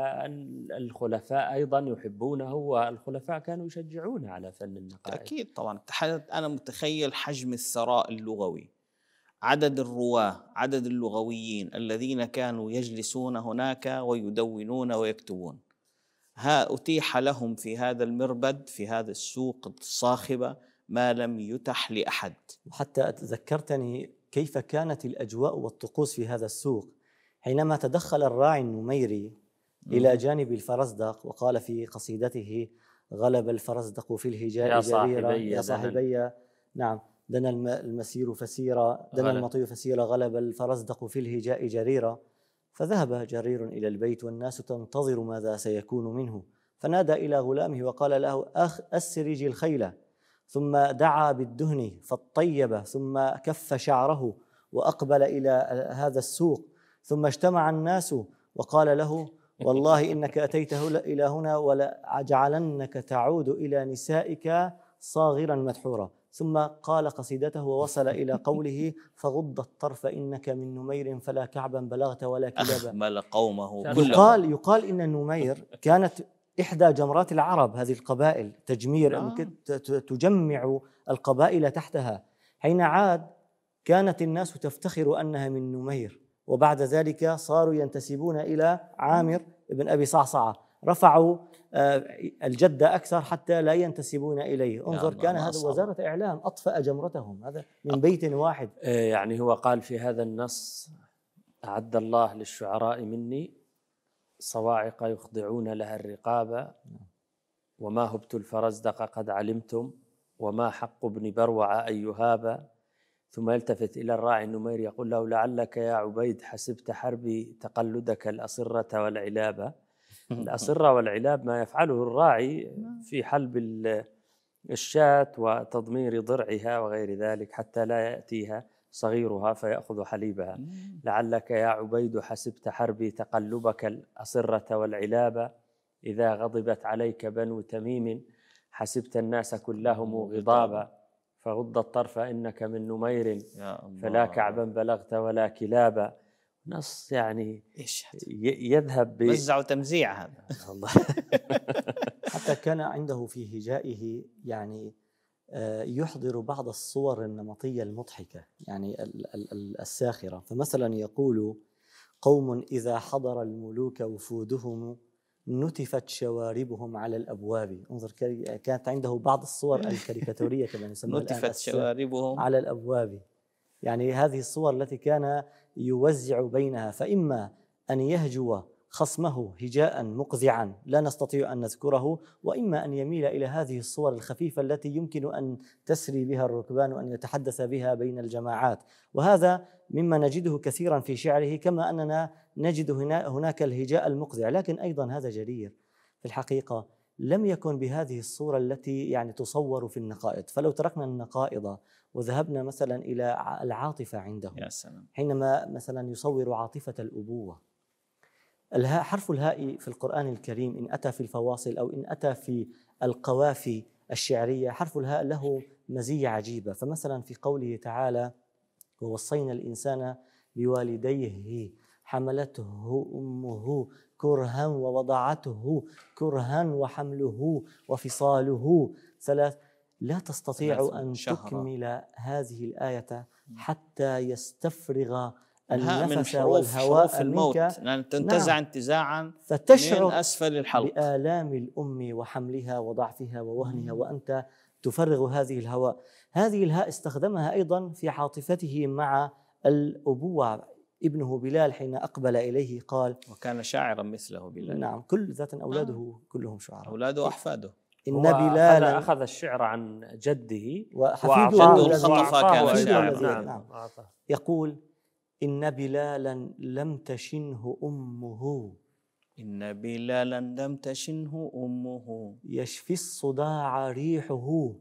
والخلفاء أيضا يحبونه، والخلفاء كانوا يشجعونه على فن النقائض. أكيد طبعا. أنا متخيل حجم الثراء اللغوي، عدد الرواة، عدد اللغويين الذين كانوا يجلسون هناك ويدونون ويكتبون. ها أتيح لهم في هذا المربد، في هذا السوق الصاخبة، ما لم يتح لأحد. حتى ذكرتني كيف كانت الأجواء والطقوس في هذا السوق حينما تدخل الراعي النميري إلى جانب الفرزدق وقال في قصيدته: غلب الفرزدق في الهجاء يا جريرا صاحبي يا صاحبي. نعم، دنا المسير فسيرا، دنا المطي فسيرا، غلب الفرزدق في الهجاء جريرا. فذهب جرير إلى البيت والناس تنتظر ماذا سيكون منه، فنادى إلى غلامه وقال له: أخ أسرج الخيل. ثم دعا بالدهن فطيب، ثم كف شعره وأقبل إلى هذا السوق، ثم اجتمع الناس وقال له: والله إنك أتيت إلى هنا ولأجعلنك تعود إلى نسائك صاغرا مدحورا. ثم قال قصيدته ووصل إلى قوله: فغض الطرف إنك من نمير فلا كعبا بلغت ولا كلابا. أخمل قومه كلهم. يقال, يقال إن نمير كانت إحدى جمرات العرب، هذه القبائل تجمير آه. تجمع القبائل تحتها. حين عاد كانت الناس تفتخر أنها من نمير، وبعد ذلك صاروا ينتسبون إلى عامر بن أبي صعصعة، رفعوا الجدة أكثر حتى لا ينتسبون إليه. انظر، كان هذا وزارة إعلام أطفأ جمرتهم، هذا من بيت واحد. يعني هو قال في هذا النص: أعد الله للشعراء مني صواعق يخضعون لها الرقاب، وما هبت الفرزدق قد علمتم، وما حق ابن بروع أن يهاب. ثم يلتفت إلى الراعي النمير يقول له: لعلك يا عبيد حسبت حربي تقلدك الأصرة والعلاب. الأصرة والعلاب ما يفعله الراعي في حلب الشاة وتضمير ضرعها وغير ذلك حتى لا يأتيها صغيرها فيأخذ حليبها. لعلك يا عبيد حسبت حربي تقلبك الأصرة والعلاب، إذا غضبت عليك بنو تميم حسبت الناس كلهم غضابا، فغض الطرف إنك من نمير فلا كعبا بلغت ولا كلابا. نص يعني يذهب ب... مزع وتمزيع هذا. حتى كان عنده في هجائه يعني يحضر بعض الصور النمطية المضحكة، يعني الساخرة. فمثلا يقول: قوم إذا حضر الملوك وفودهم نتفت شواربهم على الأبواب. انظر، كانت عنده بعض الصور الكاريكاتورية كما نسميها الآن نتفت شواربهم على الأبواب، يعني هذه الصور التي كان يوزع بينها، فإما أن يهجو خصمه هجاء مقذعا لا نستطيع أن نذكره، وإما أن يميل إلى هذه الصور الخفيفة التي يمكن أن تسري بها الركبان وأن يتحدث بها بين الجماعات. وهذا مما نجده كثيرا في شعره، كما أننا نجد هناك الهجاء المقذع. لكن أيضا هذا جرير في الحقيقة لم يكن بهذه الصورة التي يعني تصور في النقائض. فلو تركنا النقائض وذهبنا مثلا إلى العاطفة عنده، يا سلام. حينما مثلا يصور عاطفة الأبوة، الهاء، حرف الهاء في القرآن الكريم إن أتى في الفواصل أو إن أتى في القوافي الشعرية، حرف الهاء له مزية عجيبة. فمثلا في قوله تعالى: ووصينا الإنسان بوالديه حملته أمه كرها ووضعته كرها وحمله وفصاله ثلاث، لا تستطيع أن تكمل هذه الآية حتى يستفرغ النفس والهواء الموت، منك، تنتزع نعم. انتزاعا فتشعر من أسفل الحلق بآلام الأم وحملها وضعفها ووهنها وأنت تفرغ هذه الهواء. هذه الهاء استخدمها أيضا في عاطفته مع الأبوة. ابنه بلال حين أقبل إليه قال: وكان شاعرا مثله بلال. نعم، كل ذات أولاده آه. كلهم شعراء، أولاده وأحفاده. إن بلال أخذ الشعر عن جده وحفيده الخلفاء كان شاعرا. نعم. نعم. يقول: إن بلالا لم تشنه أمه إن بلالا لم تشنه أمه يشفي الصداع ريحه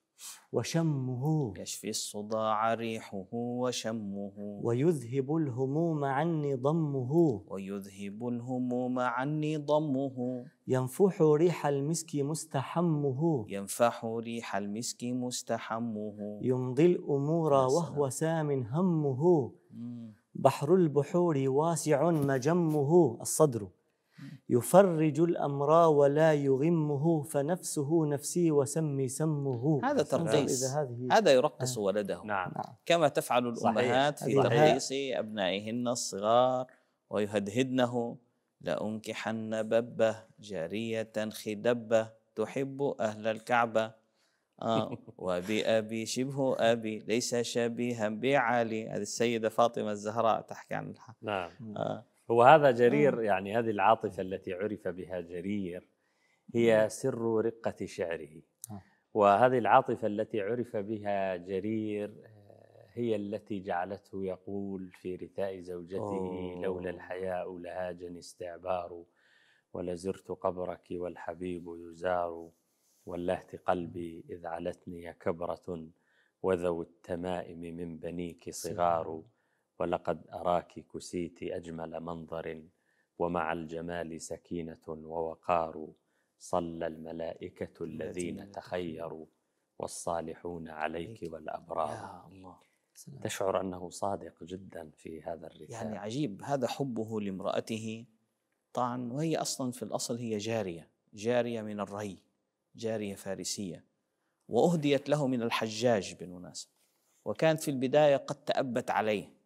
وشمه يشفي الصداع ريحه وشمه ويذهب الهموم عني ضمه ويذهب الهموم عني ضمه ينفح ريح المسك مستحمه ينفح ريح المسك مستحمه يمضي الأمور وهو سام همه بحر البحور واسع مجمه الصدر يفرج الأمر ولا يغمه فنفسه نفسي وسمي سمه. هذا ترقيص، هذا يرقص آه. ولده نعم. كما تفعل الأمهات في ترقيص أبنائهن الصغار ويهدهدنه: لأنكحن ببة جارية خدبة تحب أهل الكعبة آه وبأبي شبه أبي ليس شبيها بعلي. هذه السيدة فاطمة الزهراء تحكي عن الحق. نعم. آه. هو هذا جرير، يعني هذه العاطفة التي عرف بها جرير هي سر رقة شعره، وهذه العاطفة التي عرف بها جرير هي التي جعلته يقول في رثاء زوجته: لولا الحياء لهاجني استعبار ولزرت قبرك والحبيب يزار ولهت قلبي إذ علتني كبرة وذو التمائم من بنيك صغار ولقد أراك كسيت أجمل منظر ومع الجمال سكينة ووقار صلى الملائكة الذين تخيروا والصالحون عليك والأبرار. يا الله. تشعر أنه صادق جدا في هذا الرثاء. يعني عجيب هذا حبه لامرأته طبعا، وهي أصلا في الأصل هي جارية جارية من الري، جارية فارسية، وأهديت له من الحجاج بالمناسبة، وكانت في البداية قد تأبت عليه،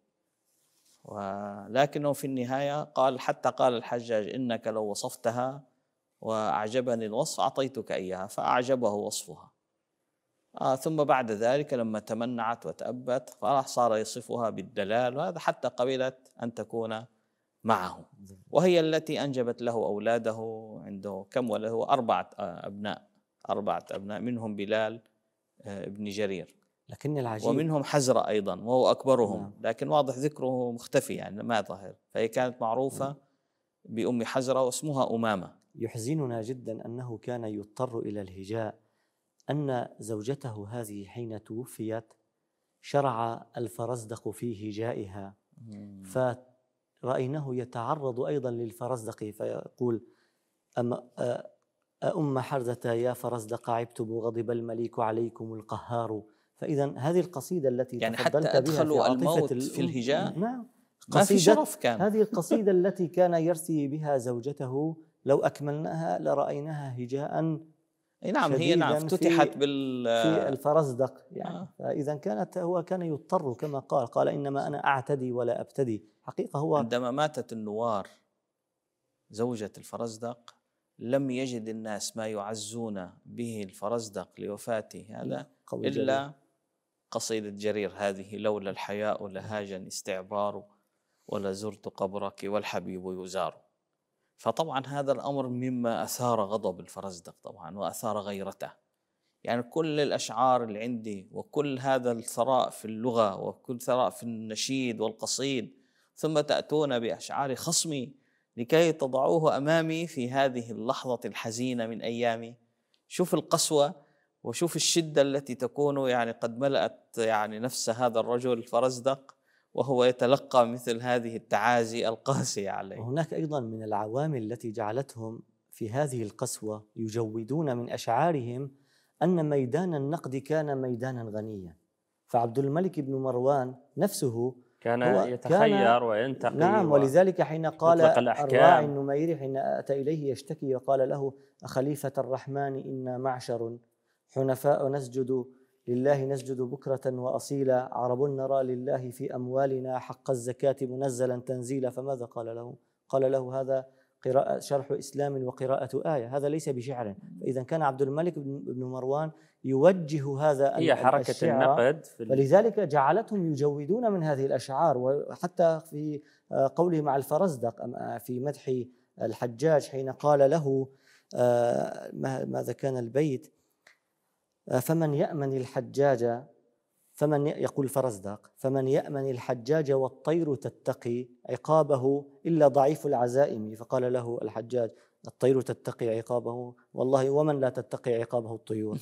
ولكنه في النهاية قال، حتى قال الحجاج: إنك لو وصفتها وأعجبني الوصف أعطيتك إياها، فأعجبه وصفها. آه ثم بعد ذلك لما تمنعت وتأبت فراح صار يصفها بالدلال، وهذا حتى قبلت أن تكون معه، وهي التي أنجبت له أولاده. عنده كم وله؟ أربعة أبناء أربعة أبناء منهم بلال ابن جرير، لكن العجيب ومنهم حزرة أيضا وهو أكبرهم، لكن واضح ذكره مختفي يعني ما ظهر. فهي كانت معروفة بأم حزرة واسمها أمامة. يحزننا جدا أنه كان يضطر إلى الهجاء، أن زوجته هذه حين توفيت شرع الفرزدق في هجائها، فرأيناه يتعرض أيضا للفرزدق فيقول: أم أم حرزة يا فرزدق عبتم غضب المليك عليكم القهار. فإذا هذه القصيدة التي يعني تفضلت حتى بها أدخلوا في الموت عاطفة في الهجاء، نعم، ما في شرف كان. هذه القصيدة التي كان يرثي بها زوجته لو أكملناها لرأيناها هجاء أي نعم، هي نعم افتتحت بال في الفرزدق يعني. آه. فإذا كانت هو كان يضطر كما قال قال إنما أنا أعتدي ولا أبتدي. حقيقة هو عندما ماتت النوار زوجة الفرزدق لم يجد الناس ما يعزون به الفرزدق لوفاته هذا إلا جرير. قصيدة جرير هذه: لولا الحياء لهاجني استعبار ولا زرت قبرك والحبيب يزار. فطبعا هذا الأمر مما أثار غضب الفرزدق طبعا وأثار غيرته. يعني كل الأشعار اللي عندي وكل هذا الثراء في اللغة وكل ثراء في النشيد والقصيد، ثم تأتون بأشعار خصمي لكي تضعوه أمامي في هذه اللحظة الحزينة من أيامي. شوف القسوة وشوف الشدة التي تكون يعني قد ملأت يعني نفس هذا الرجل الفرزدق وهو يتلقى مثل هذه التعازي القاسية عليه. هناك أيضا من العوامل التي جعلتهم في هذه القسوة يجودون من أشعارهم أن ميدان النقد كان ميدانا غنيا. فعبد الملك بن مروان نفسه كان يتخير وينتقي. نعم، ولذلك حين قال الراعي النميري حين أتى إليه يشتكي وقال له: أخليفة الرحمن إنا معشر حنفاء نسجد لله نسجد بكرة وأصيلا عرب نرى لله في أموالنا حق الزكاة منزلا تنزيلا. فماذا قال له؟ قال له: هذا قراءة شرح إسلام وقراءة آية، هذا ليس بشعر. إذا كان عبد الملك بن مروان يوجه هذا هي حركة النقد، فلذلك جعلتهم يجودون من هذه الأشعار. وحتى في قوله مع الفرزدق في مدح الحجاج حين قال له ماذا كان البيت: فمن يأمن الحجاج فمن يقول الفرزدق فمن يأمن الحجاج والطير تتقي عقابه إلا ضعيف العزائم. فقال له الحجاج: الطير تتقي عقابه؟ والله ومن لا تتقي عقابه الطيور.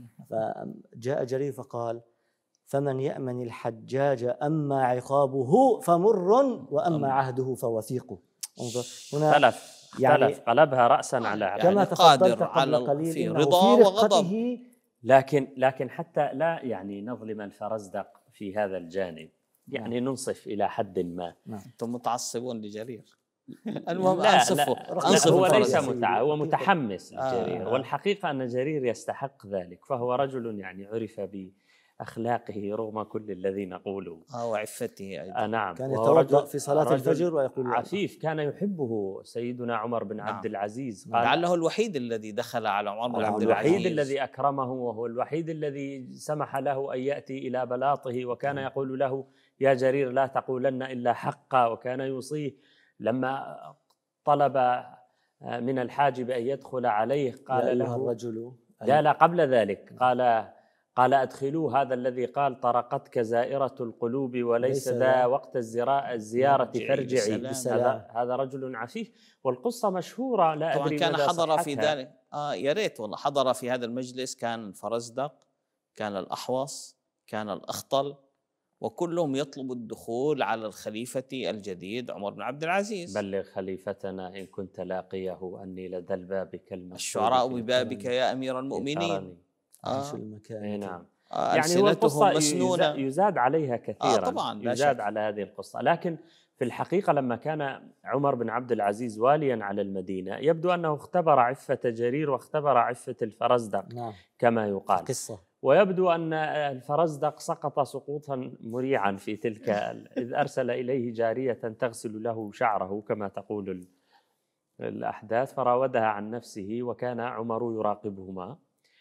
فجاء جرير فقال: فمن يأمن الحجاج أما عقابه فمر وأما عهده فوثيق. هنا اختلف يعني قلبها رأسا على عقب، كما تفضلت قبل قليل في رضا وغضب. لكن لكن حتى لا يعني نظلم الفرزدق في هذا الجانب، يعني نعم. ننصف إلى حد ما. نعم. أنتم متعصبون لجرير. المهم لا أنصفه. لا هو ليس متع هو متحمس لجرير. آه. والحقيقة أن جرير يستحق ذلك، فهو رجل يعني عرف بأخلاقه رغم كل الذي نقوله. آه وعفته أيضا. آه نعم. كان يتوضأ في صلاة الفجر ويقول عفيف. كان يحبه سيدنا عمر بن نعم. عبد العزيز. لعله الوحيد الذي دخل على عمر بن عبد العزيز، الوحيد الذي أكرمه، وهو الوحيد الذي سمح له أن يأتي إلى بلاطه، وكان نعم. يقول له: يا جرير لا تقولن إلا حقا. وكان يوصيه لما طلب من الحاجب أن يدخل عليه قال له الرجل لا لا قبل ذلك قال قال أدخلوه هذا الذي قال طرقتك زائرة القلوب وليس ذا وقت الزيارة فارجعي. هذا هذا رجل عفيف. والقصة مشهورة. لا طبعا أدري كان حضر في صحتها. ذلك آه يا ريت والله حضر في هذا المجلس. كان الفرزدق، كان الأحوص، كان الأخطل، وكلهم يطلب الدخول على الخليفة الجديد عمر بن عبد العزيز. بلغ خليفتنا إن كنت لاقيه أني لدى الباب كالمسعود الشعراء ببابك يا أمير المؤمنين. آه. المكان. نعم. آه يعني هو القصة مسنونة. يزاد عليها كثيرا. آه طبعا يزاد على هذه القصة. لكن في الحقيقة لما كان عمر بن عبد العزيز واليا على المدينة يبدو أنه اختبر عفة جرير واختبر عفة الفرزدق. نعم. كما يقال. قصة. ويبدو أن الفرزدق سقط سقوطا مريعا في تلك إذ أرسل إليه جارية تغسل له شعره كما تقول الأحداث، فراودها عن نفسه وكان عمر يراقبهما،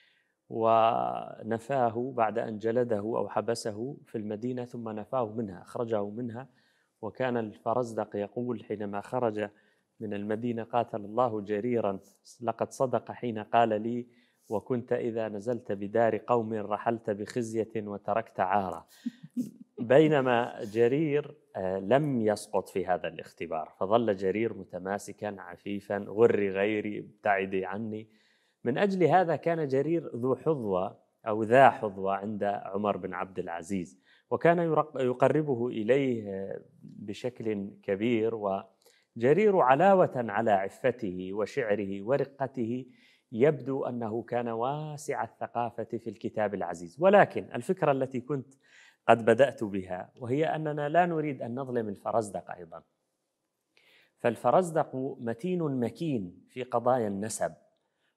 ونفاه بعد أن جلده أو حبسه في المدينة، ثم نفاه منها أخرجه منها. وكان الفرزدق يقول حينما خرج من المدينة: قاتل الله جريرا لقد صدق حين قال لي: وكنت إذا نزلت بدار قوم رحلت بخزية وتركت عارا. بينما جرير لم يسقط في هذا الاختبار، فظل جرير متماسكا عفيفا: غري غيري ابتعدي عني. من أجل هذا كان جرير ذو حظوة أو ذا حظوة عند عمر بن عبد العزيز، وكان يقربه إليه بشكل كبير. وجرير علاوة على عفته وشعره ورقته يبدو أنه كان واسع الثقافة في الكتاب العزيز. ولكن الفكرة التي كنت قد بدأت بها وهي أننا لا نريد أن نظلم الفرزدق أيضا. فالفرزدق متين مكين في قضايا النسب،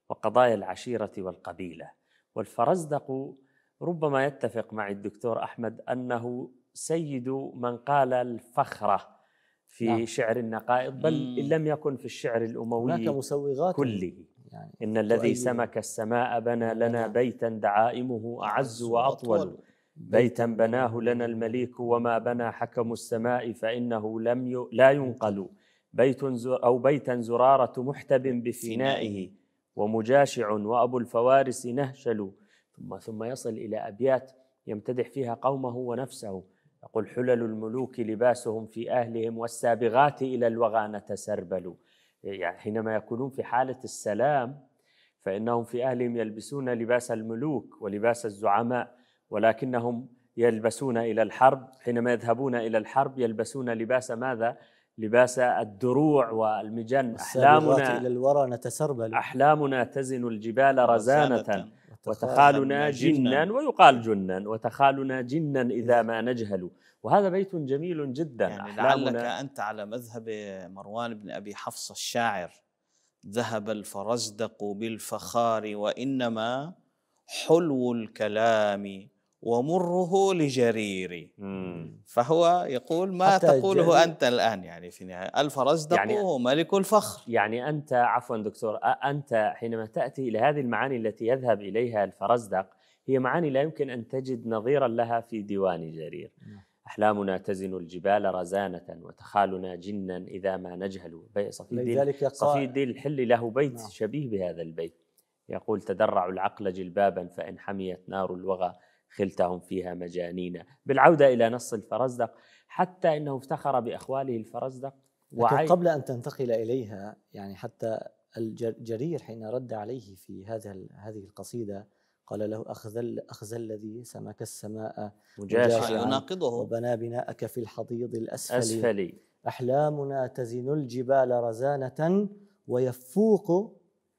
وقضايا العشيرة والقبيلة. والفرزدق ربما يتفق مع الدكتور أحمد أنه سيد من قال الفخرة في نعم. شعر النقائض، بل إن لم يكن في الشعر الأموي هناك مسوغات كله. يعني إن الذي سمك السماء بنى لنا بيتا دعائمه أعز وأطول، بيتا بناه لنا المليك وما بنى حكم السماء فإنه لم ي... لا ينقل، بيت زر أو بيتا زرارة محتب بفنائه ومجاشع وأبو الفوارس نهشل. ثم ثم يصل إلى أبيات يمتدح فيها قومه ونفسه، يقول: حلل الملوك لباسهم في أهلهم والسابغات إلى الوغى نتسربل. يعني حينما يكونون في حالة السلام فإنهم في أهلهم يلبسون لباس الملوك ولباس الزعماء، ولكنهم يلبسون إلى الحرب، حينما يذهبون إلى الحرب يلبسون لباس ماذا؟ لباس الدروع والمجن. أحلامنا إلى الورى نتسربل، أحلامنا تزن الجبال رزانة وتخالنا جنا، ويقال جنا، وتخالنا جنا إذا ما نجهل. وهذا بيت جميل جدا. يعني لعلك أنت على مذهب مروان بن أبي حفص الشاعر: ذهب الفرزدق بالفخار وإنما حلو الكلام ومره لجرير. مم. فهو يقول ما تقوله أنت الآن، يعني في النهاية الفرزدق يعني هو ملك الفخر. يعني أنت عفوا دكتور، أنت حينما تأتي إلى هذه المعاني التي يذهب إليها الفرزدق هي معاني لا يمكن أن تجد نظيرا لها في ديوان جرير. أحلامنا تزن الجبال رزانة وتخالنا جنا إذا ما نجهل. صفي الدين الحلي له بيت نعم. شبيه بهذا البيت، يقول: تدرعوا العقل جلبابا فإن حميت نار الوغى خلتهم فيها مجانين. بالعودة إلى نص الفرزدق، حتى إنه افتخر بأخواله الفرزدق. لكن قبل أن تنتقل إليها، يعني حتى الجرير حين رد عليه في هذا هذه القصيدة قال له: أخذ أخذ الذي سمك السماء مجاشعا يناقضه وبنى بناءك في الحضيض الأسفل أسفلي. أحلامنا تزن الجبال رزانة ويفوق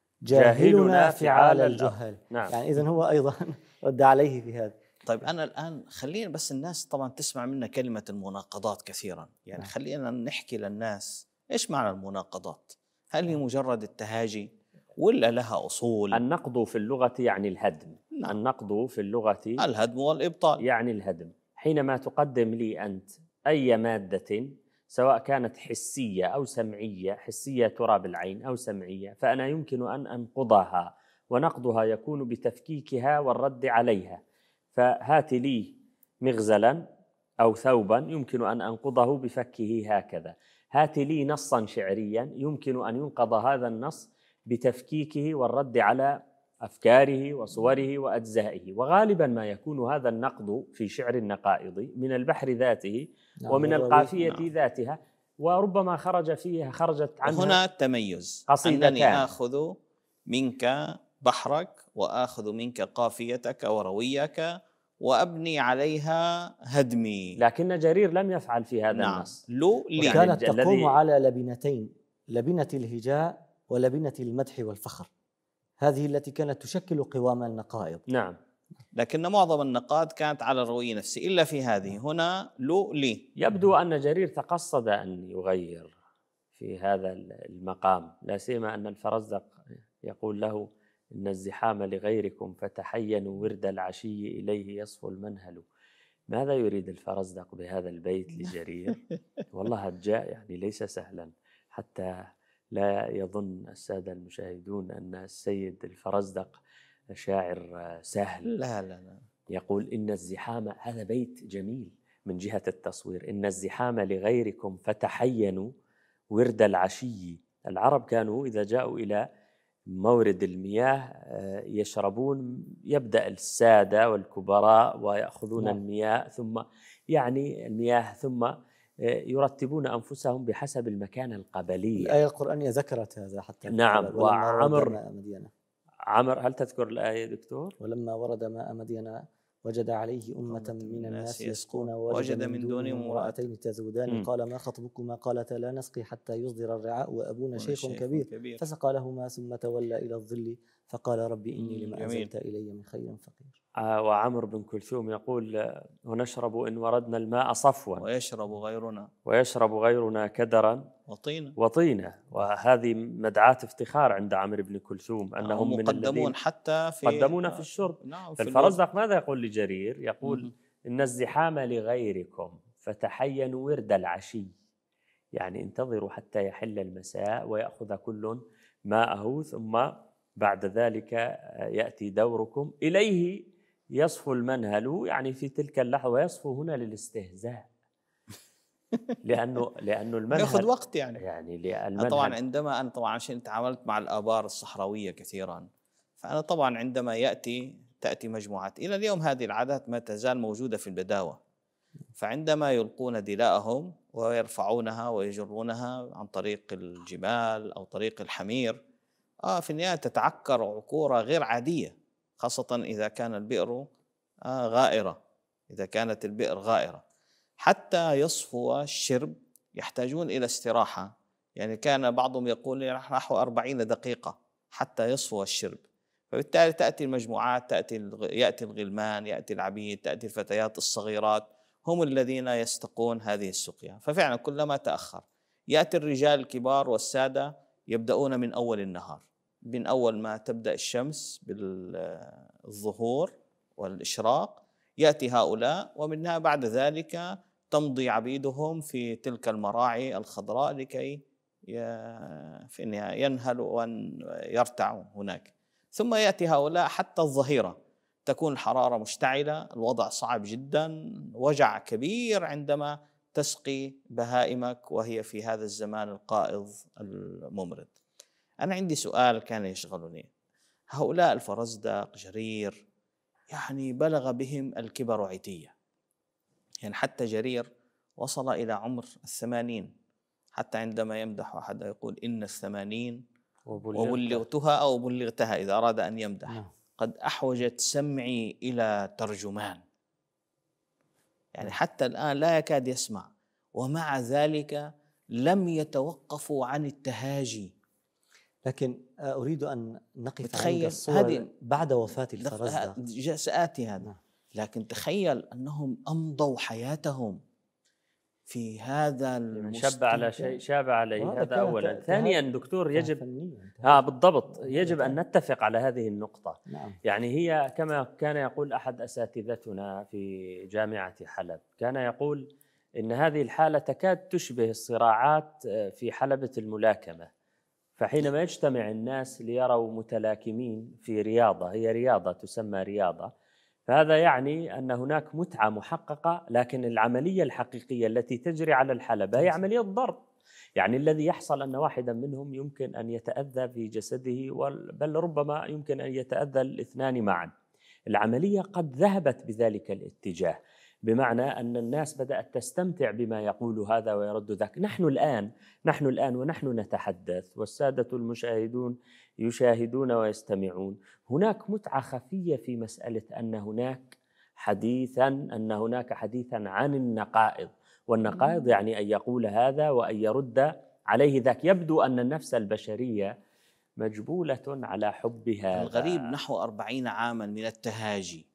جاهلنا فعال الجهال. نعم. يعني إذن هو أيضا رد عليه في هذا. طيب أنا الآن خلينا بس، الناس طبعا تسمع منا كلمة المناقضات كثيرا، يعني نعم. خلينا نحكي للناس إيش معنى المناقضات. هل هي مجرد التهاجي ولا لها أصول؟ النقض في اللغة يعني الهدم. نعم. النقض في اللغة الهدم والإبطال، يعني الهدم. حينما تقدم لي أنت أي مادة سواء كانت حسية أو سمعية، حسية ترى بالعين أو سمعية، فأنا يمكن أن أنقضها، ونقضها يكون بتفكيكها والرد عليها. فهات لي مغزلا أو ثوبا يمكن أن أنقضه بفكه هكذا، هات لي نصا شعريا يمكن أن ينقض هذا النص بتفكيكه والرد على أفكاره وصوره وأجزائه. وغالبا ما يكون هذا النقد في شعر النقائض من البحر ذاته نعم. ومن القافية نعم. ذاتها، وربما خرج فيها خرجت عنها هنا التميز، أنني آخذ منك بحرك وآخذ منك قافيتك ورويك وأبني عليها هدمي. لكن جرير لم يفعل في هذا نعم. النص. وكانت يعني تقوم على لبنتين: لبنة الهجاء ولبنة المدح والفخر، هذه التي كانت تشكل قوام النقائض. نعم. لكن معظم النقاد كانت على الروي نفسه إلا في هذه هنا لو لي. يبدو أن جرير تقصد أن يغير في هذا المقام، لا سيما أن الفرزدق يقول له: إن الزحام لغيركم فتحينوا ورد العشي إليه يصفو المنهل. ماذا يريد الفرزدق بهذا البيت لجرير؟ والله هجاء، يعني ليس سهلا، حتى لا يظن السادة المشاهدون أن السيد الفرزدق شاعر سهل. لا لا لا. يقول: إن الزحام، هذا بيت جميل من جهة التصوير، إن الزحام لغيركم فتحينوا ورد العشي. العرب كانوا إذا جاءوا إلى مورد المياه يشربون، يبدأ السادة والكبراء ويأخذون نعم. المياه، ثم يعني المياه ثم يرتبون أنفسهم بحسب المكانة القبلية. الآية القرآنية ذكرت هذا حتى. نعم. وعمر مدينة. عمر هل تذكر الآية دكتور؟ ولما ورد ماء مدينة وجد عليه أمة من الناس يسقون ووجد من دونهم امرأتين تذودان قال ما خطبكما قالتا لا نسقي حتى يصدر الرعاء وأبونا شيخ كبير, كبير فسقى لهما ثم تولى إلى الظل فقال ربي إني لما أنزلت إلي من خير فقير. وعمرو بن كلثوم يقول: ونشرب إن وردنا الماء صفوا ويشرب غيرنا ويشرب غيرنا كدرا وطينا وطينا. وهذه مدعاة افتخار عند عمرو بن كلثوم أنهم من الذين مقدمون حتى في قدمونا في الشرب. نعم. فالفرزدق ماذا يقول لجرير؟ يقول: مم. إن الزحام لغيركم فتحينوا ورد العشي، يعني انتظروا حتى يحل المساء ويأخذ كل ماءه، ثم بعد ذلك يأتي دوركم. إليه يصفو المنهل، يعني في تلك اللحظة، ويصفو هنا للاستهزاء لأنه لأنه المنهل يأخذ وقت يعني يعني المنهل. طبعا عندما أنا طبعا عشان تعاملت مع الآبار الصحراوية كثيرا، فأنا طبعا عندما يأتي تأتي مجموعات، إلى اليوم هذه العادات ما تزال موجودة في البداوة، فعندما يلقون دلاءهم ويرفعونها ويجرونها عن طريق الجمال أو طريق الحمير، آه في النهاية تتعكر عكورة غير عادية، خاصة إذا كان البئر آه غائرة إذا كانت البئر غائرة. حتى يصفو الشرب يحتاجون إلى استراحة، يعني كان بعضهم يقول نحو أربعين دقيقة حتى يصفو الشرب. فبالتالي تأتي المجموعات، تأتي يأتي الغلمان، يأتي العبيد، تأتي الفتيات الصغيرات، هم الذين يستقون هذه السقيا. ففعلا كلما تأخر يأتي الرجال الكبار والسادة يبدأون من أول النهار، من أول ما تبدأ الشمس بالظهور والإشراق يأتي هؤلاء، ومنها بعد ذلك تمضي عبيدهم في تلك المراعي الخضراء لكي في النهاية ينهلوا ويرتعوا هناك. ثم يأتي هؤلاء حتى الظهيرة، تكون الحرارة مشتعلة، الوضع صعب جدا، وجع كبير عندما تسقي بهائمك وهي في هذا الزمان القائض الممرض. أنا عندي سؤال كان يشغلني، هؤلاء الفرزدق جرير يعني بلغ بهم الكبر عتية، يعني حتى جرير وصل إلى عمر الثمانين، حتى عندما يمدح أحد يقول إن الثمانين وبلغتها أو بلغتها إذا أراد أن يمدح نعم. قد أحوجت سمعي إلى ترجمان، يعني حتى الآن لا يكاد يسمع، ومع ذلك لم يتوقفوا عن التهاجي. لكن أريد أن نقف عند الصور بعد وفاة الفرزدق. سآتي هذا، لكن تخيل أنهم أمضوا حياتهم في هذا المستوى. شاب على شيء شاب عليه، هذا أولا. ثانيا دكتور يجب آه بالضبط يجب أن نتفق على هذه النقطة. نعم. يعني هي كما كان يقول أحد أساتذتنا في جامعة حلب، كان يقول إن هذه الحالة تكاد تشبه الصراعات في حلبة الملاكمة، فحينما يجتمع الناس ليروا متلاكمين في رياضة، هي رياضة تسمى رياضة، فهذا يعني أن هناك متعة محققة، لكن العملية الحقيقية التي تجري على الحلبة هي عملية ضرب. يعني الذي يحصل أن واحدا منهم يمكن أن يتأذى في جسده، بل ربما يمكن أن يتأذى الاثنان معا. العملية قد ذهبت بذلك الاتجاه، بمعنى أن الناس بدأت تستمتع بما يقول هذا ويرد ذاك. نحن الآن نحن الآن ونحن نتحدث والسادة المشاهدون يشاهدون ويستمعون، هناك متعة خفية في مسألة أن هناك حديثا أن هناك حديثا عن النقائض، والنقائض يعني أن يقول هذا وأن يرد عليه ذاك. يبدو أن النفس البشرية مجبولة على حب هذا. الغريب نحو أربعين عاما من التهاجي،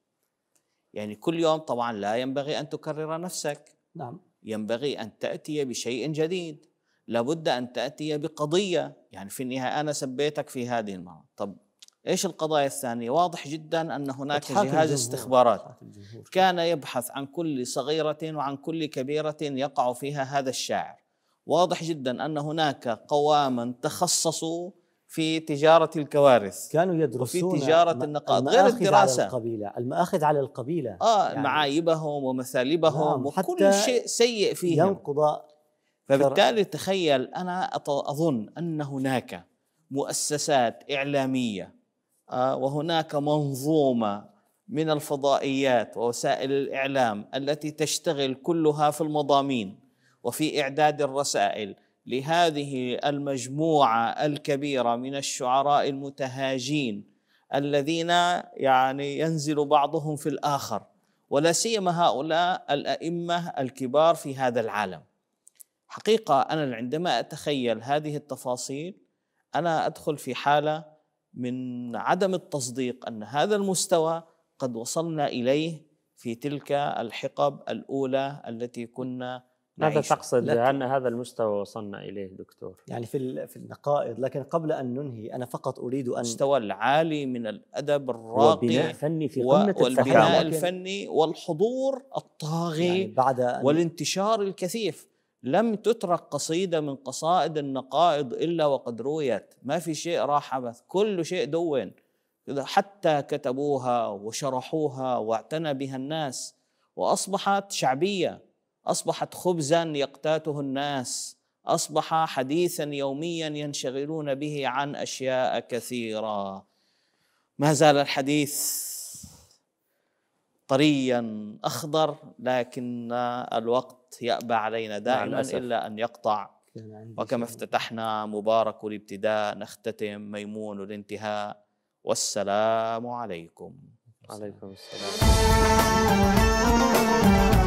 يعني كل يوم طبعا لا ينبغي أن تكرر نفسك. نعم. ينبغي أن تأتي بشيء جديد، لابد أن تأتي بقضية. يعني في النهاية أنا سبيتك في هذه المرة، طب إيش القضايا الثانية؟ واضح جدا أن هناك جهاز استخبارات كان يبحث عن كل صغيرة وعن كل كبيرة يقع فيها هذا الشاعر. واضح جدا أن هناك قواما تخصصوا في تجارة الكوارث، كانوا يدرسون وفي تجارة النقاط، غير الدراسة، على القبيلة، المآخذ على القبيلة، آه يعني معايبهم ومثالبهم. نعم. وكل شيء سيء فيهم ينقض. فبالتالي تخيل، أنا أظن أن هناك مؤسسات إعلامية آه وهناك منظومة من الفضائيات ووسائل الإعلام التي تشتغل كلها في المضامين وفي إعداد الرسائل لهذه المجموعة الكبيرة من الشعراء المتهاجين الذين يعني ينزل بعضهم في الآخر، ولا سيما هؤلاء الأئمة الكبار في هذا العالم. حقيقة أنا عندما أتخيل هذه التفاصيل أنا أدخل في حالة من عدم التصديق أن هذا المستوى قد وصلنا إليه في تلك الحقب الأولى التي كنا ماذا نعيش. تقصد لكن- بأن هذا المستوى وصلنا إليه دكتور؟ يعني في ال- في النقائض. لكن قبل أن ننهي أنا فقط أريد أن المستوى العالي من الأدب الراقي وبناء فني في و- قمة والبناء الفخامة. لكن- الفني والحضور الطاغي يعني بعد أن والانتشار الكثيف. لم تترك قصيدة من قصائد النقائض إلا وقد رويت، ما في شيء راح عبث، كل شيء دون، حتى كتبوها وشرحوها واعتنى بها الناس، وأصبحت شعبية، أصبحت خبزا يقتاته الناس، أصبح حديثا يوميا ينشغلون به عن أشياء كثيرة. ما زال الحديث طريا أخضر، لكن الوقت يأبى علينا دائما الأسف. إلا أن يقطع. كان عندي وكما شيء. افتتحنا مبارك الابتداء نختتم ميمون الانتهاء. والسلام عليكم. عليكم السلام.